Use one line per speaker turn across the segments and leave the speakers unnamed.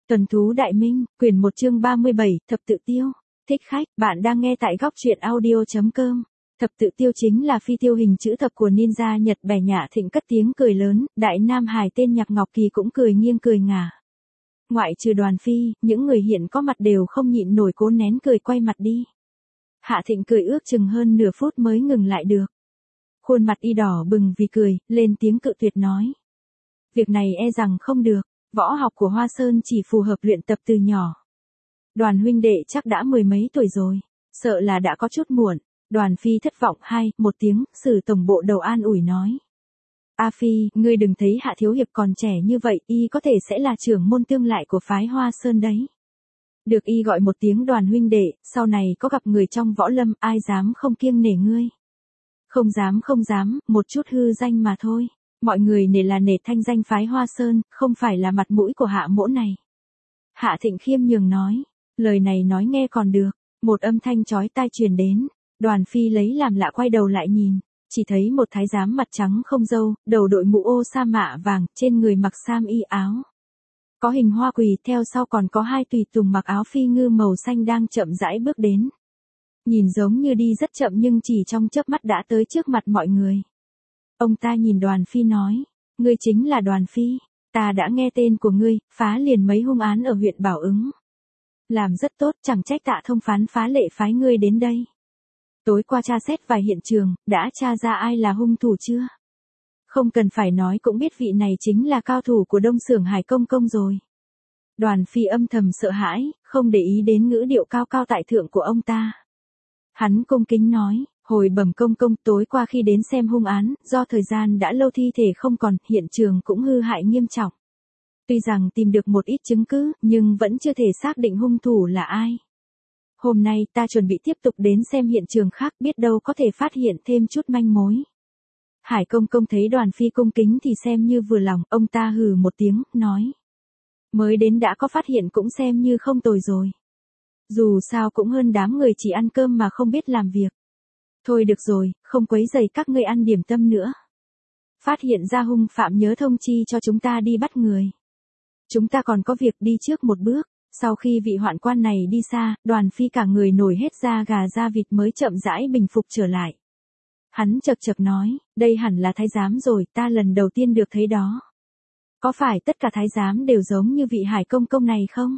Tuần thú đại minh, quyển 1 chương 37, thập tự tiêu. Thích khách, bạn đang nghe tại góc truyện audio.com. Thập tự tiêu chính là phi tiêu hình chữ thập của ninja Nhật. Bẻ Nhã Thịnh cất tiếng cười lớn, đại nam hài tên Nhạc Ngọc Kỳ cũng cười nghiêng cười ngả. Ngoại trừ Đoàn Phi, những người hiện có mặt đều không nhịn nổi cố nén cười quay mặt đi. Hạ Thịnh cười ước chừng hơn nửa phút mới ngừng lại được. Khuôn mặt y đỏ bừng vì cười, lên tiếng cự tuyệt nói. Việc này e rằng không được. Võ học của Hoa Sơn chỉ phù hợp luyện tập từ nhỏ. Đoàn huynh đệ chắc đã mười mấy tuổi rồi, sợ là đã có chút muộn. Đoàn Phi thất vọng một tiếng, Sử tổng bộ đầu an ủi nói. A Phi, ngươi đừng thấy Hạ thiếu hiệp còn trẻ như vậy, y có thể sẽ là trưởng môn tương lại của phái Hoa Sơn đấy. Được y gọi một tiếng Đoàn huynh đệ, sau này có gặp người trong võ lâm, ai dám không kiêng nể ngươi. Không dám, một chút hư danh mà thôi. Mọi người nể là nể thanh danh phái Hoa Sơn, không phải là mặt mũi của Hạ mỗ này. Hạ Thịnh khiêm nhường nói, lời này nói nghe còn được, một âm thanh chói tai truyền đến. Đoàn Phi lấy làm lạ quay đầu lại nhìn, chỉ thấy một thái giám mặt trắng không râu, đầu đội mũ ô sa mạ vàng, trên người mặc sam y áo có hình hoa quỳ, theo sau còn có hai tùy tùng mặc áo phi ngư màu xanh đang chậm rãi bước đến. Nhìn giống như đi rất chậm nhưng chỉ trong chớp mắt đã tới trước mặt mọi người. Ông ta nhìn Đoàn Phi nói, ngươi chính là Đoàn Phi, ta đã nghe tên của ngươi, phá liền mấy hung án ở huyện Bảo Ứng. Làm rất tốt, chẳng trách Tạ thông phán phá lệ phái ngươi đến đây. Tối qua tra xét vài hiện trường, đã tra ra ai là hung thủ chưa? Không cần phải nói cũng biết vị này chính là cao thủ của Đông Xưởng Hải Công Công rồi. Đoàn Phi âm thầm sợ hãi, không để ý đến ngữ điệu cao cao tại thượng của ông ta. Hắn cung kính nói, hồi bẩm công công, tối qua khi đến xem hung án, do thời gian đã lâu thi thể không còn, hiện trường cũng hư hại nghiêm trọng. Tuy rằng tìm được một ít chứng cứ, nhưng vẫn chưa thể xác định hung thủ là ai. Hôm nay ta chuẩn bị tiếp tục đến xem hiện trường khác, biết đâu có thể phát hiện thêm chút manh mối. Hải công công thấy Đoàn Phi cung kính thì xem như vừa lòng, ông ta hừ một tiếng, nói. Mới đến đã có phát hiện cũng xem như không tồi rồi. Dù sao cũng hơn đám người chỉ ăn cơm mà không biết làm việc. Thôi được rồi, không quấy rầy các ngươi ăn điểm tâm nữa. Phát hiện ra hung phạm nhớ thông chi cho chúng ta đi bắt người. Chúng ta còn có việc đi trước một bước. Sau khi vị hoạn quan này đi xa, Đoàn Phi cả người nổi hết da gà da vịt mới chậm rãi bình phục trở lại. Hắn chậc chậc nói, đây hẳn là thái giám rồi, ta lần đầu tiên được thấy đó. Có phải tất cả thái giám đều giống như vị Hải công công này không?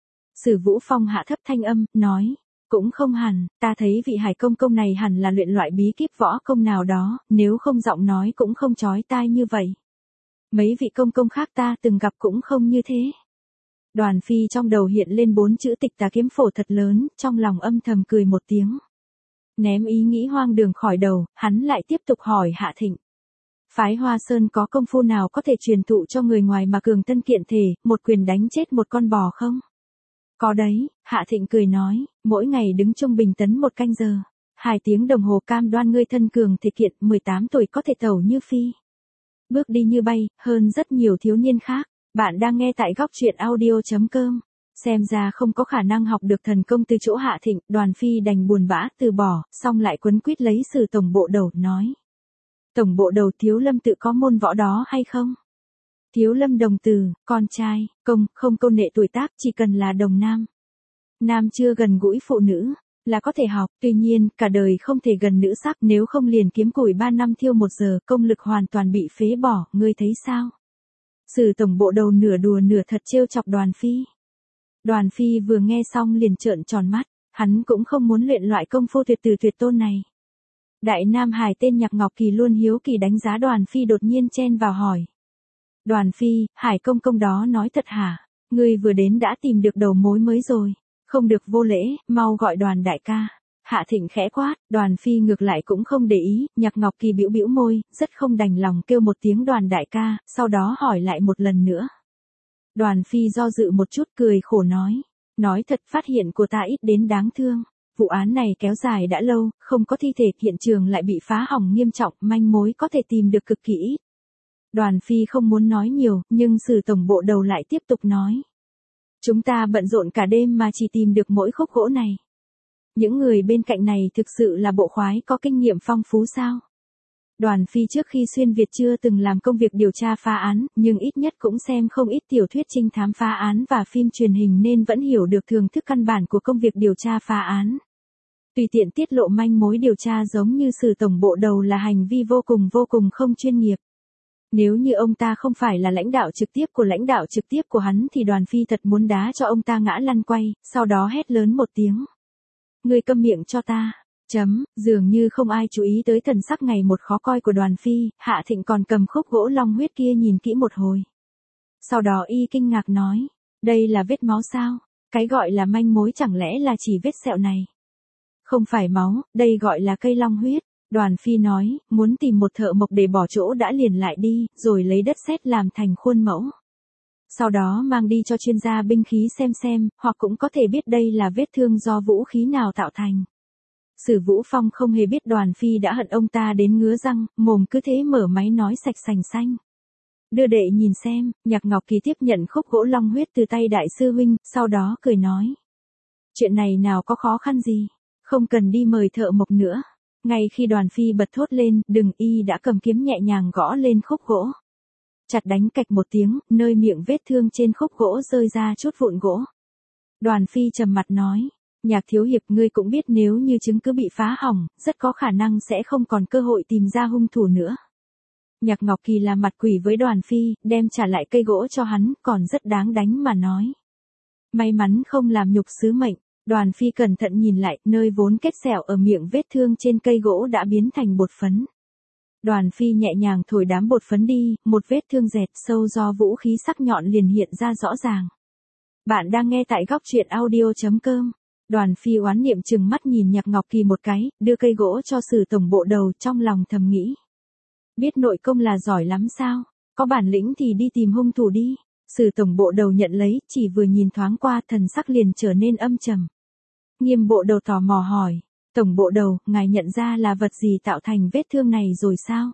Sử Vũ Phong hạ thấp thanh âm, nói. Cũng không hẳn, ta thấy vị Hải công công này hẳn là luyện loại bí kíp võ công nào đó, nếu không giọng nói cũng không chói tai như vậy. Mấy vị công công khác ta từng gặp cũng không như thế. Đoàn Phi trong đầu hiện lên 4 chữ Tịch Tà Kiếm Phổ thật lớn, trong lòng âm thầm cười một tiếng. Ném ý nghĩ hoang đường khỏi đầu, hắn lại tiếp tục hỏi Hạ Thịnh. Phái Hoa Sơn có công phu nào có thể truyền thụ cho người ngoài mà cường thân kiện thể, một quyền đánh chết một con bò không? Có đấy, Hạ Thịnh cười nói, mỗi ngày đứng trung bình tấn 1 canh giờ. 2 tiếng đồng hồ cam đoan ngươi thân cường thể kiện, 18 tuổi có thể tẩu như phi. Bước đi như bay, hơn rất nhiều thiếu niên khác. Bạn đang nghe tại góc truyện audio.com. Xem ra không có khả năng học được thần công từ chỗ Hạ Thịnh, Đoàn Phi đành buồn bã từ bỏ, xong lại quấn quýt lấy Sử tổng bộ đầu, nói. Tổng bộ đầu, Thiếu Lâm tự có môn võ đó hay không? Thiếu Lâm đồng từ, con trai, không câu nệ tuổi tác, chỉ cần là đồng nam. Nam chưa gần gũi phụ nữ, là có thể học, tuy nhiên, cả đời không thể gần nữ sắc, nếu không liền kiếm củi 3 năm thiêu 1 giờ, công lực hoàn toàn bị phế bỏ, ngươi thấy sao? Sử tổng bộ đầu nửa đùa nửa thật trêu chọc Đoàn Phi. Đoàn Phi vừa nghe xong liền trợn tròn mắt, hắn cũng không muốn luyện loại công phu tuyệt từ tuyệt tôn này. Đại nam hài tên Nhạc Ngọc Kỳ luôn hiếu kỳ đánh giá Đoàn Phi đột nhiên chen vào hỏi. Đoàn Phi, Hải công công đó nói thật hả? Ngươi vừa đến đã tìm được đầu mối mới rồi. Không được vô lễ, mau gọi Đoàn đại ca. Hạ Thịnh khẽ quát, Đoàn Phi ngược lại cũng không để ý, Nhạc Ngọc Kỳ bĩu bĩu môi, rất không đành lòng kêu một tiếng Đoàn đại ca, sau đó hỏi lại một lần nữa. Đoàn Phi do dự một chút cười khổ nói thật phát hiện của ta ít đến đáng thương. Vụ án này kéo dài đã lâu, không có thi thể, hiện trường lại bị phá hỏng nghiêm trọng, manh mối có thể tìm được cực kỳ ít. Đoàn Phi không muốn nói nhiều, nhưng Sử tổng bộ đầu lại tiếp tục nói. Chúng ta bận rộn cả đêm mà chỉ tìm được mỗi khúc gỗ này. Những người bên cạnh này thực sự là bộ khoái có kinh nghiệm phong phú sao? Đoàn Phi trước khi xuyên Việt chưa từng làm công việc điều tra phá án, nhưng ít nhất cũng xem không ít tiểu thuyết trinh thám phá án và phim truyền hình nên vẫn hiểu được thưởng thức căn bản của công việc điều tra phá án. Tùy tiện tiết lộ manh mối điều tra giống như Sử tổng bộ đầu là hành vi vô cùng không chuyên nghiệp. Nếu như ông ta không phải là lãnh đạo trực tiếp của hắn thì Đoàn Phi thật muốn đá cho ông ta ngã lăn quay, sau đó hét lớn một tiếng. Ngươi câm miệng cho ta. Dường như không ai chú ý tới thần sắc ngày một khó coi của Đoàn Phi, Hạ Thịnh còn cầm khúc gỗ long huyết kia nhìn kỹ một hồi. Sau đó y kinh ngạc nói, đây là vết máu sao? Cái gọi là manh mối chẳng lẽ là chỉ vết sẹo này? Không phải máu, đây gọi là cây long huyết. Đoàn Phi nói, muốn tìm một thợ mộc để bỏ chỗ đã liền lại đi, rồi lấy đất sét làm thành khuôn mẫu. Sau đó mang đi cho chuyên gia binh khí xem, hoặc cũng có thể biết đây là vết thương do vũ khí nào tạo thành. Sử Vũ Phong không hề biết Đoàn Phi đã hận ông ta đến ngứa răng, mồm cứ thế mở máy nói sạch sành xanh. Đưa đệ nhìn xem, Nhạc Ngọc Kỳ tiếp nhận khúc gỗ long huyết từ tay đại sư huynh, sau đó cười nói. Chuyện này nào có khó khăn gì, không cần đi mời thợ mộc nữa. Ngay khi Đoàn Phi bật thốt lên, đừng, y đã cầm kiếm nhẹ nhàng gõ lên khúc gỗ. Chặt đánh cạch một tiếng, nơi miệng vết thương trên khúc gỗ rơi ra chút vụn gỗ. Đoàn Phi trầm mặt nói. Nhạc thiếu hiệp, ngươi cũng biết nếu như chứng cứ bị phá hỏng, rất có khả năng sẽ không còn cơ hội tìm ra hung thủ nữa. Nhạc Ngọc Kỳ là mặt quỷ với Đoàn Phi, đem trả lại cây gỗ cho hắn, còn rất đáng đánh mà nói. May mắn không làm nhục sứ mệnh. Đoàn Phi cẩn thận nhìn lại, nơi vốn kết sẹo ở miệng vết thương trên cây gỗ đã biến thành bột phấn. Đoàn Phi nhẹ nhàng thổi đám bột phấn đi, một vết thương dẹt sâu do vũ khí sắc nhọn liền hiện ra rõ ràng. Bạn đang nghe tại góc truyện audio.com. Đoàn Phi oán niệm chừng mắt nhìn Nhạc Ngọc Kỳ một cái, đưa cây gỗ cho Sử tổng bộ đầu, trong lòng thầm nghĩ. Biết nội công là giỏi lắm sao, có bản lĩnh thì đi tìm hung thủ đi. Sử tổng bộ đầu nhận lấy, chỉ vừa nhìn thoáng qua thần sắc liền trở nên âm trầm. Nghiêm bộ đầu tò mò hỏi, tổng bộ đầu, ngài nhận ra là vật gì tạo thành vết thương này rồi sao?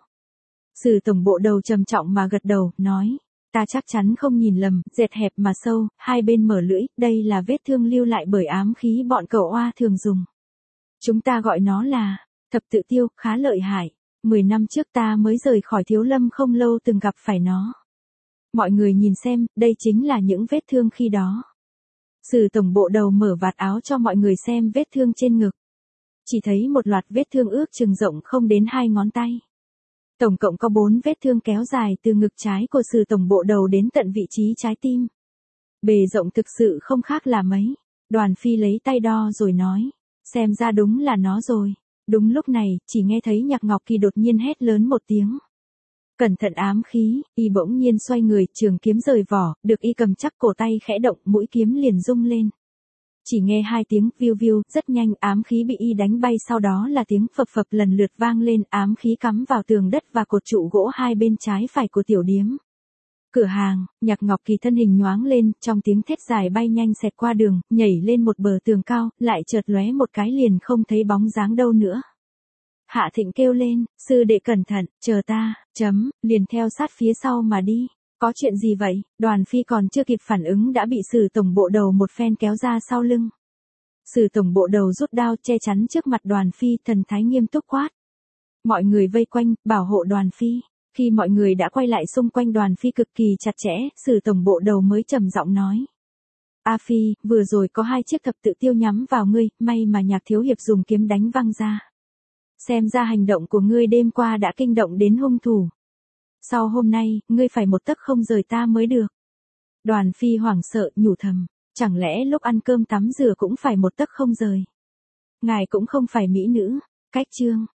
Sử tổng bộ đầu trầm trọng mà gật đầu, nói. Ta chắc chắn không nhìn lầm, dệt hẹp mà sâu, hai bên mở lưỡi, đây là vết thương lưu lại bởi ám khí bọn cẩu oa thường dùng. Chúng ta gọi nó là thập tự tiêu, khá lợi hại. 10 năm trước ta mới rời khỏi Thiếu Lâm không lâu từng gặp phải nó. Mọi người nhìn xem, đây chính là những vết thương khi đó. Sử tổng bộ đầu mở vạt áo cho mọi người xem vết thương trên ngực. Chỉ thấy một loạt vết thương ước chừng rộng không đến 2 ngón tay. Tổng cộng có 4 vết thương kéo dài từ ngực trái của Sử tổng bộ đầu đến tận vị trí trái tim. Bề rộng thực sự không khác là mấy. Đoàn Phi lấy tay đo rồi nói. Xem ra đúng là nó rồi. Đúng lúc này, chỉ nghe thấy Nhạc Ngọc Kỳ đột nhiên hét lớn một tiếng. Cẩn thận ám khí, y bỗng nhiên xoay người, trường kiếm rời vỏ, được y cầm chắc cổ tay khẽ động, mũi kiếm liền rung lên. Chỉ nghe 2 tiếng viu viu, rất nhanh ám khí bị y đánh bay, sau đó là tiếng phập phập lần lượt vang lên, ám khí cắm vào tường đất và cột trụ gỗ hai bên trái phải của tiểu điếm. Cửa hàng, Nhạc Ngọc Kỳ thân hình nhoáng lên, trong tiếng thét dài bay nhanh xẹt qua đường, nhảy lên một bờ tường cao, lại chợt lóe một cái liền không thấy bóng dáng đâu nữa. Hạ Thịnh kêu lên, sư đệ cẩn thận, chờ ta, liền theo sát phía sau mà đi. Có chuyện gì vậy? Đoàn Phi còn chưa kịp phản ứng đã bị Sử tổng bộ đầu một phen kéo ra sau lưng. Sử tổng bộ đầu rút đao che chắn trước mặt Đoàn Phi, thần thái nghiêm túc quát. Mọi người vây quanh, bảo hộ Đoàn Phi. Khi mọi người đã quay lại xung quanh Đoàn Phi cực kỳ chặt chẽ, Sử tổng bộ đầu mới trầm giọng nói. A Phi, vừa rồi có 2 chiếc thập tự tiêu nhắm vào ngươi, may mà Nhạc thiếu hiệp dùng kiếm đánh văng ra. Xem ra hành động của ngươi đêm qua đã kinh động đến hung thủ. Sau hôm nay, ngươi phải một tấc không rời ta mới được. Đoàn Phi hoảng sợ, nhủ thầm, chẳng lẽ lúc ăn cơm tắm rửa cũng phải một tấc không rời. Ngài cũng không phải mỹ nữ. Cách chương.